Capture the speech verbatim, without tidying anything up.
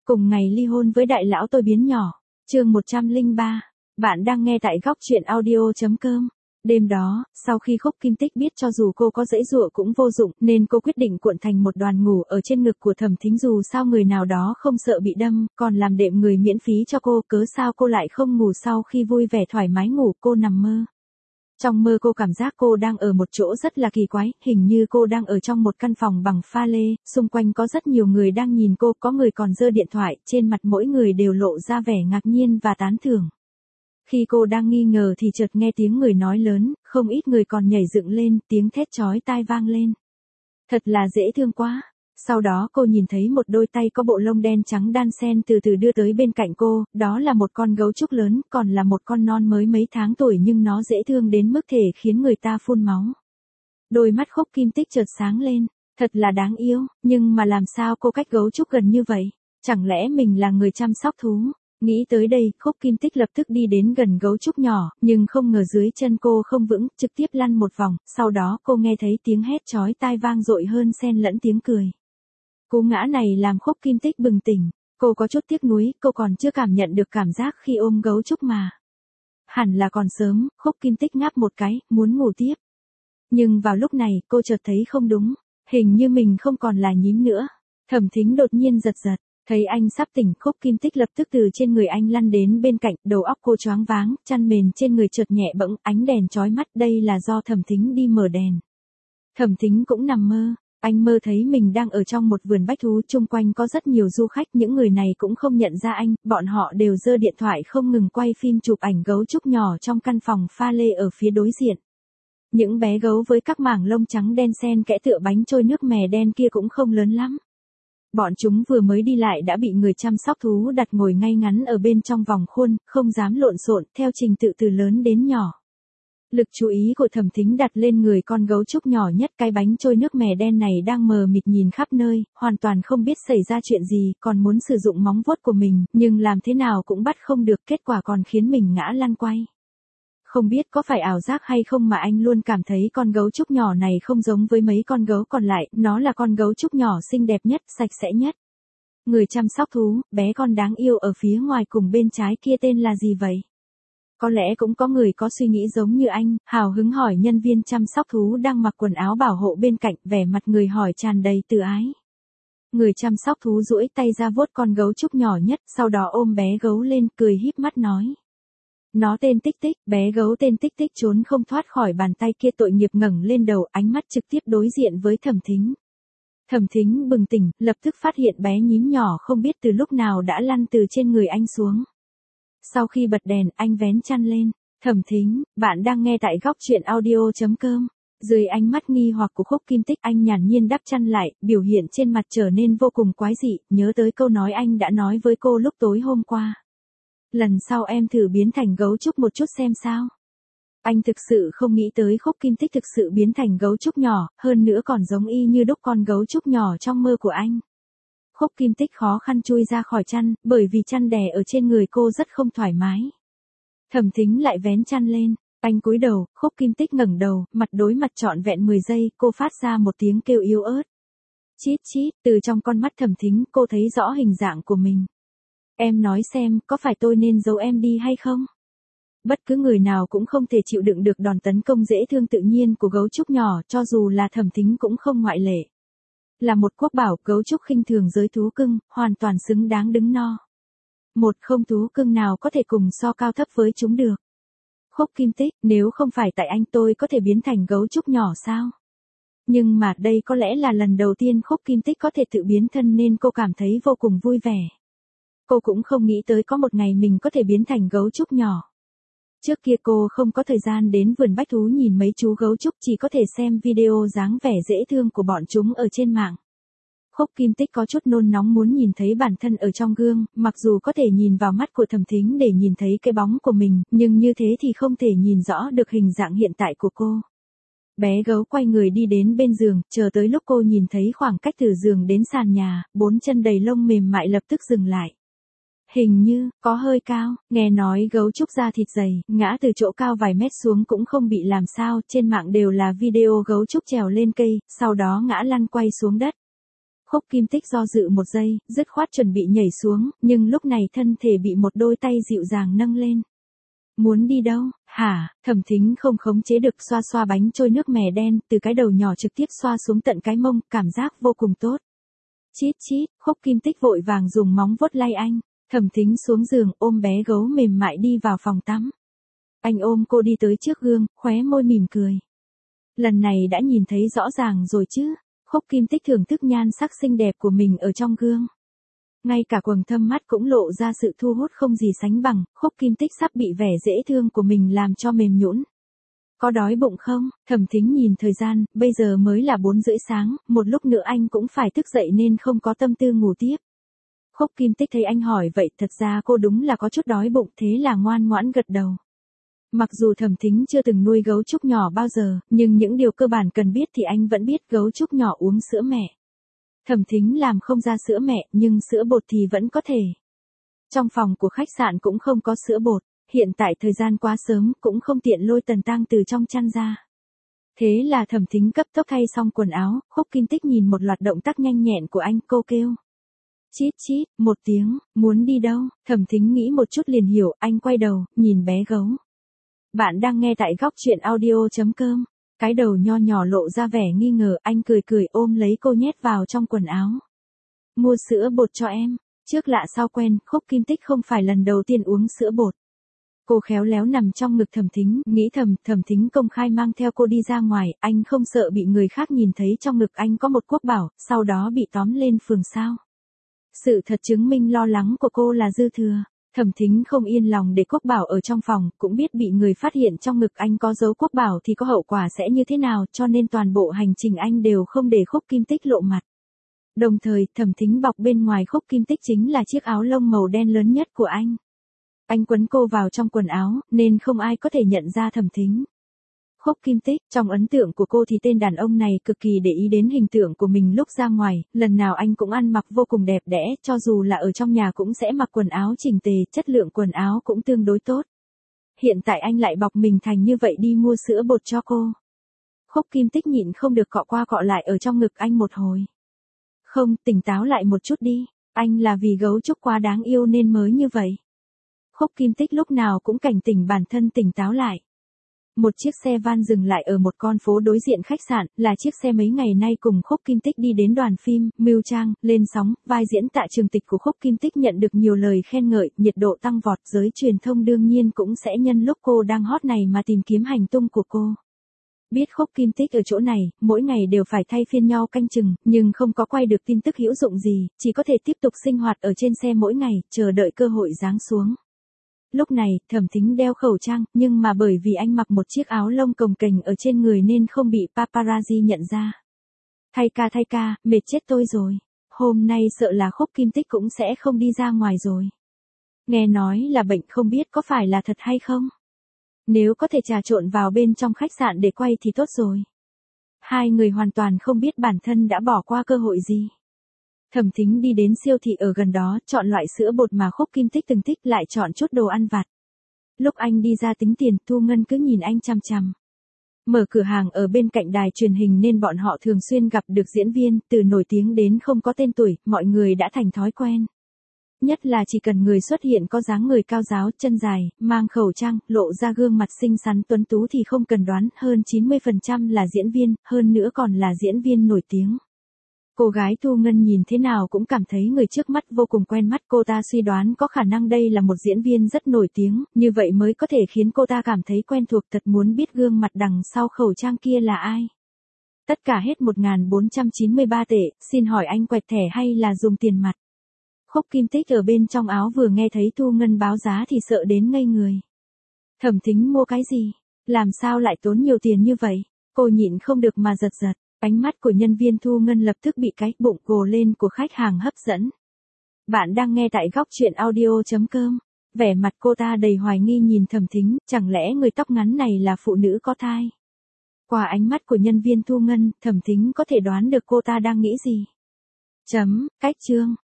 Cùng ngày ly hôn với đại lão tôi biến nhỏ. Chương một trăm lẻ ba. Bạn đang nghe tại góc truyện audio chấm com. Đêm đó, sau khi Khúc Kim Tích biết cho dù cô có giãy giụa cũng vô dụng, nên cô quyết định cuộn thành một đoàn ngủ ở trên ngực của Thẩm Thính, dù sao người nào đó không sợ bị đâm, còn làm đệm người miễn phí cho cô, cớ sao cô lại không ngủ. Sau khi vui vẻ thoải mái ngủ, cô nằm mơ. Trong mơ cô cảm giác cô đang ở một chỗ rất là kỳ quái, hình như cô đang ở trong một căn phòng bằng pha lê, xung quanh có rất nhiều người đang nhìn cô, có người còn giơ điện thoại, trên mặt mỗi người đều lộ ra vẻ ngạc nhiên và tán thưởng. Khi cô đang nghi ngờ thì chợt nghe tiếng người nói lớn, không ít người còn nhảy dựng lên, tiếng thét chói tai vang lên. Thật là dễ thương quá. Sau đó cô nhìn thấy một đôi tay có bộ lông đen trắng đan xen từ từ đưa tới bên cạnh cô, đó là một con gấu trúc lớn, còn là một con non mới mấy tháng tuổi nhưng nó dễ thương đến mức thể khiến người ta phun máu. Đôi mắt Khúc Kim Tích chợt sáng lên, thật là đáng yêu, nhưng mà làm sao cô cách gấu trúc gần như vậy? Chẳng lẽ mình là người chăm sóc thú? Nghĩ tới đây, Khúc Kim Tích lập tức đi đến gần gấu trúc nhỏ, nhưng không ngờ dưới chân cô không vững, trực tiếp lăn một vòng, sau đó cô nghe thấy tiếng hét chói tai vang dội hơn xen lẫn tiếng cười. Cú ngã này làm Khúc Kim Tích bừng tỉnh, cô có chút tiếc nuối, cô còn chưa cảm nhận được cảm giác khi ôm gấu trúc mà. Hẳn là còn sớm, Khúc Kim Tích ngáp một cái, muốn ngủ tiếp. Nhưng vào lúc này, cô chợt thấy không đúng, hình như mình không còn là nhím nữa. Thẩm Thính đột nhiên giật giật, thấy anh sắp tỉnh, Khúc Kim Tích lập tức từ trên người anh lăn đến bên cạnh, đầu óc cô choáng váng, chăn mền trên người chợt nhẹ bẫng, ánh đèn chói mắt, đây là do Thẩm Thính đi mở đèn. Thẩm Thính cũng nằm mơ. Anh mơ thấy mình đang ở trong một vườn bách thú, chung quanh có rất nhiều du khách, những người này cũng không nhận ra anh, bọn họ đều giơ điện thoại không ngừng quay phim chụp ảnh gấu trúc nhỏ trong căn phòng pha lê ở phía đối diện. Những bé gấu với các mảng lông trắng đen xen kẽ tựa bánh trôi nước mè đen kia cũng không lớn lắm. Bọn chúng vừa mới đi lại đã bị người chăm sóc thú đặt ngồi ngay ngắn ở bên trong vòng khuôn, không dám lộn xộn, theo trình tự từ lớn đến nhỏ. Lực chú ý của Thẩm Thính đặt lên người con gấu trúc nhỏ nhất, cái bánh trôi nước mè đen này đang mờ mịt nhìn khắp nơi, hoàn toàn không biết xảy ra chuyện gì, còn muốn sử dụng móng vuốt của mình, nhưng làm thế nào cũng bắt không được, kết quả còn khiến mình ngã lăn quay. Không biết có phải ảo giác hay không mà anh luôn cảm thấy con gấu trúc nhỏ này không giống với mấy con gấu còn lại, nó là con gấu trúc nhỏ xinh đẹp nhất, sạch sẽ nhất. Người chăm sóc thú, bé con đáng yêu ở phía ngoài cùng bên trái kia tên là gì vậy? Có lẽ cũng có người có suy nghĩ giống như anh, hào hứng hỏi nhân viên chăm sóc thú đang mặc quần áo bảo hộ bên cạnh, vẻ mặt người hỏi tràn đầy từ ái. Người chăm sóc thú duỗi tay ra vuốt con gấu trúc nhỏ nhất, sau đó ôm bé gấu lên, cười híp mắt nói. Nó tên Tích Tích, bé gấu tên Tích Tích trốn không thoát khỏi bàn tay kia, tội nghiệp ngẩng lên đầu, ánh mắt trực tiếp đối diện với Thẩm Thính. Thẩm Thính bừng tỉnh, lập tức phát hiện bé nhím nhỏ không biết từ lúc nào đã lăn từ trên người anh xuống. Sau khi bật đèn, anh vén chăn lên. Thẩm Thính, bạn đang nghe tại góc truyện audio chấm com. Dưới ánh mắt nghi hoặc của Khúc Kim Tích, anh nhàn nhiên đắp chăn lại, biểu hiện trên mặt trở nên vô cùng quái dị, nhớ tới câu nói anh đã nói với cô lúc tối hôm qua. Lần sau em thử biến thành gấu trúc một chút xem sao. Anh thực sự không nghĩ tới Khúc Kim Tích thực sự biến thành gấu trúc nhỏ, hơn nữa còn giống y như đúc con gấu trúc nhỏ trong mơ của anh. Khúc Kim Tích khó khăn chui ra khỏi chăn, bởi vì chăn đè ở trên người cô rất không thoải mái. Thẩm Thính lại vén chăn lên, anh cúi đầu, Khúc Kim Tích ngẩng đầu, mặt đối mặt trọn vẹn mười giây, cô phát ra một tiếng kêu yếu ớt. Chít chít, từ trong con mắt Thẩm Thính cô thấy rõ hình dạng của mình. Em nói xem, có phải tôi nên giấu em đi hay không? Bất cứ người nào cũng không thể chịu đựng được đòn tấn công dễ thương tự nhiên của gấu trúc nhỏ, cho dù là Thẩm Thính cũng không ngoại lệ. Là một quốc bảo, gấu trúc khinh thường giới thú cưng, hoàn toàn xứng đáng đứng no. Một không thú cưng nào có thể cùng so cao thấp với chúng được. Khúc Kim Tích, nếu không phải tại anh tôi có thể biến thành gấu trúc nhỏ sao? Nhưng mà đây có lẽ là lần đầu tiên Khúc Kim Tích có thể tự biến thân nên cô cảm thấy vô cùng vui vẻ. Cô cũng không nghĩ tới có một ngày mình có thể biến thành gấu trúc nhỏ. Trước kia cô không có thời gian đến vườn bách thú nhìn mấy chú gấu trúc, chỉ có thể xem video dáng vẻ dễ thương của bọn chúng ở trên mạng. Khúc Kim Tích có chút nôn nóng muốn nhìn thấy bản thân ở trong gương, mặc dù có thể nhìn vào mắt của Thẩm Thính để nhìn thấy cái bóng của mình, nhưng như thế thì không thể nhìn rõ được hình dạng hiện tại của cô. Bé gấu quay người đi đến bên giường, chờ tới lúc cô nhìn thấy khoảng cách từ giường đến sàn nhà, bốn chân đầy lông mềm mại lập tức dừng lại. Hình như, có hơi cao, nghe nói gấu trúc da thịt dày, ngã từ chỗ cao vài mét xuống cũng không bị làm sao, trên mạng đều là video gấu trúc trèo lên cây, sau đó ngã lăn quay xuống đất. Khúc Kim Tích do dự một giây, dứt khoát chuẩn bị nhảy xuống, nhưng lúc này thân thể bị một đôi tay dịu dàng nâng lên. Muốn đi đâu, hả? Thẩm Thính không khống chế được xoa xoa bánh trôi nước mè đen, từ cái đầu nhỏ trực tiếp xoa xuống tận cái mông, cảm giác vô cùng tốt. Chít chít, Khúc Kim Tích vội vàng dùng móng vuốt lay anh. Thẩm Thính xuống giường ôm bé gấu mềm mại đi vào phòng tắm. Anh ôm cô đi tới trước gương, khóe môi mỉm cười. Lần này đã nhìn thấy rõ ràng rồi chứ. Khúc Kim Tích thưởng thức nhan sắc xinh đẹp của mình ở trong gương. Ngay cả quầng thâm mắt cũng lộ ra sự thu hút không gì sánh bằng, Khúc Kim Tích sắp bị vẻ dễ thương của mình làm cho mềm nhũn. Có đói bụng không? Thẩm Thính nhìn thời gian, bây giờ mới là bốn rưỡi sáng, một lúc nữa anh cũng phải thức dậy nên không có tâm tư ngủ tiếp. Khúc Kim Tích thấy anh hỏi vậy, thật ra cô đúng là có chút đói bụng, thế là ngoan ngoãn gật đầu. Mặc dù Thẩm Thính chưa từng nuôi gấu trúc nhỏ bao giờ, nhưng những điều cơ bản cần biết thì anh vẫn biết. Gấu trúc nhỏ uống sữa mẹ. Thẩm Thính làm không ra sữa mẹ, nhưng sữa bột thì vẫn có thể. Trong phòng của khách sạn cũng không có sữa bột, hiện tại thời gian quá sớm, cũng không tiện lôi Tần Tang từ trong chăn ra. Thế là Thẩm Thính cấp tốc thay xong quần áo, Khúc Kim Tích nhìn một loạt động tác nhanh nhẹn của anh, cô kêu. Chít chít, một tiếng, muốn đi đâu? Thẩm Thính nghĩ một chút liền hiểu, anh quay đầu, nhìn bé gấu. Bạn đang nghe tại góc truyện audio chấm com. Cái đầu nho nhỏ lộ ra vẻ nghi ngờ, anh cười cười ôm lấy cô nhét vào trong quần áo. Mua sữa bột cho em. Trước lạ sau quen, Khúc Kim Tích không phải lần đầu tiên uống sữa bột. Cô khéo léo nằm trong ngực Thẩm Thính, nghĩ thầm, Thẩm Thính công khai mang theo cô đi ra ngoài, anh không sợ bị người khác nhìn thấy trong ngực anh có một quốc bảo, sau đó bị tóm lên phường sao. Sự thật chứng minh lo lắng của cô là dư thừa. Thẩm Thính không yên lòng để quốc bảo ở trong phòng, cũng biết bị người phát hiện trong ngực anh có dấu quốc bảo thì có hậu quả sẽ như thế nào, cho nên toàn bộ hành trình anh đều không để Khúc Kim Tích lộ mặt. Đồng thời, Thẩm Thính bọc bên ngoài Khúc Kim Tích chính là chiếc áo lông màu đen lớn nhất của anh. Anh quấn cô vào trong quần áo, nên không ai có thể nhận ra Thẩm Thính. Khúc Kim Tích, trong ấn tượng của cô thì tên đàn ông này cực kỳ để ý đến hình tượng của mình lúc ra ngoài, lần nào anh cũng ăn mặc vô cùng đẹp đẽ, cho dù là ở trong nhà cũng sẽ mặc quần áo chỉnh tề, chất lượng quần áo cũng tương đối tốt. Hiện tại anh lại bọc mình thành như vậy đi mua sữa bột cho cô. Khúc Kim Tích nhịn không được cọ qua cọ lại ở trong ngực anh một hồi. Không, tỉnh táo lại một chút đi, anh là vì gấu trúc quá đáng yêu nên mới như vậy. Khúc Kim Tích lúc nào cũng cảnh tỉnh bản thân tỉnh táo lại. Một chiếc xe van dừng lại ở một con phố đối diện khách sạn, là chiếc xe mấy ngày nay cùng Khúc Kim Tích đi đến đoàn phim, Mưu Trang, lên sóng, vai diễn Tạ Trường Tịch của Khúc Kim Tích nhận được nhiều lời khen ngợi, nhiệt độ tăng vọt, giới truyền thông đương nhiên cũng sẽ nhân lúc cô đang hot này mà tìm kiếm hành tung của cô. Biết Khúc Kim Tích ở chỗ này, mỗi ngày đều phải thay phiên nhau canh chừng, nhưng không có quay được tin tức hữu dụng gì, chỉ có thể tiếp tục sinh hoạt ở trên xe mỗi ngày, chờ đợi cơ hội giáng xuống. Lúc này, Thẩm Thính đeo khẩu trang, nhưng mà bởi vì anh mặc một chiếc áo lông cồng kềnh ở trên người nên không bị paparazzi nhận ra. Thay ca thay ca, mệt chết tôi rồi. Hôm nay sợ là Khúc Kim Tích cũng sẽ không đi ra ngoài rồi. Nghe nói là bệnh không biết có phải là thật hay không. Nếu có thể trà trộn vào bên trong khách sạn để quay thì tốt rồi. Hai người hoàn toàn không biết bản thân đã bỏ qua cơ hội gì. Thẩm Thính đi đến siêu thị ở gần đó, chọn loại sữa bột mà Khúc Kim Tích từng thích, lại chọn chút đồ ăn vặt. Lúc anh đi ra tính tiền, Thu Ngân cứ nhìn anh chằm chằm. Mở cửa hàng ở bên cạnh đài truyền hình nên bọn họ thường xuyên gặp được diễn viên, từ nổi tiếng đến không có tên tuổi, mọi người đã thành thói quen. Nhất là chỉ cần người xuất hiện có dáng người cao ráo, chân dài, mang khẩu trang, lộ ra gương mặt xinh xắn tuấn tú thì không cần đoán, hơn chín mươi phần trăm là diễn viên, hơn nữa còn là diễn viên nổi tiếng. Cô gái Thu Ngân nhìn thế nào cũng cảm thấy người trước mắt vô cùng quen mắt, cô ta suy đoán có khả năng đây là một diễn viên rất nổi tiếng, như vậy mới có thể khiến cô ta cảm thấy quen thuộc, thật muốn biết gương mặt đằng sau khẩu trang kia là ai. Tất cả hết một nghìn bốn trăm chín mươi ba tệ, xin hỏi anh quẹt thẻ hay là dùng tiền mặt? Khúc Kim Tích ở bên trong áo vừa nghe thấy Thu Ngân báo giá thì sợ đến ngây người. Thẩm Thính mua cái gì? Làm sao lại tốn nhiều tiền như vậy? Cô nhịn không được mà giật giật. Ánh mắt của nhân viên Thu Ngân lập tức bị cái bụng gồ lên của khách hàng hấp dẫn. Bạn đang nghe tại góc truyện audio chấm com. Vẻ mặt cô ta đầy hoài nghi nhìn Thẩm Thính, chẳng lẽ người tóc ngắn này là phụ nữ có thai? Qua ánh mắt của nhân viên Thu Ngân, Thẩm Thính có thể đoán được cô ta đang nghĩ gì. Chấm, cách chương.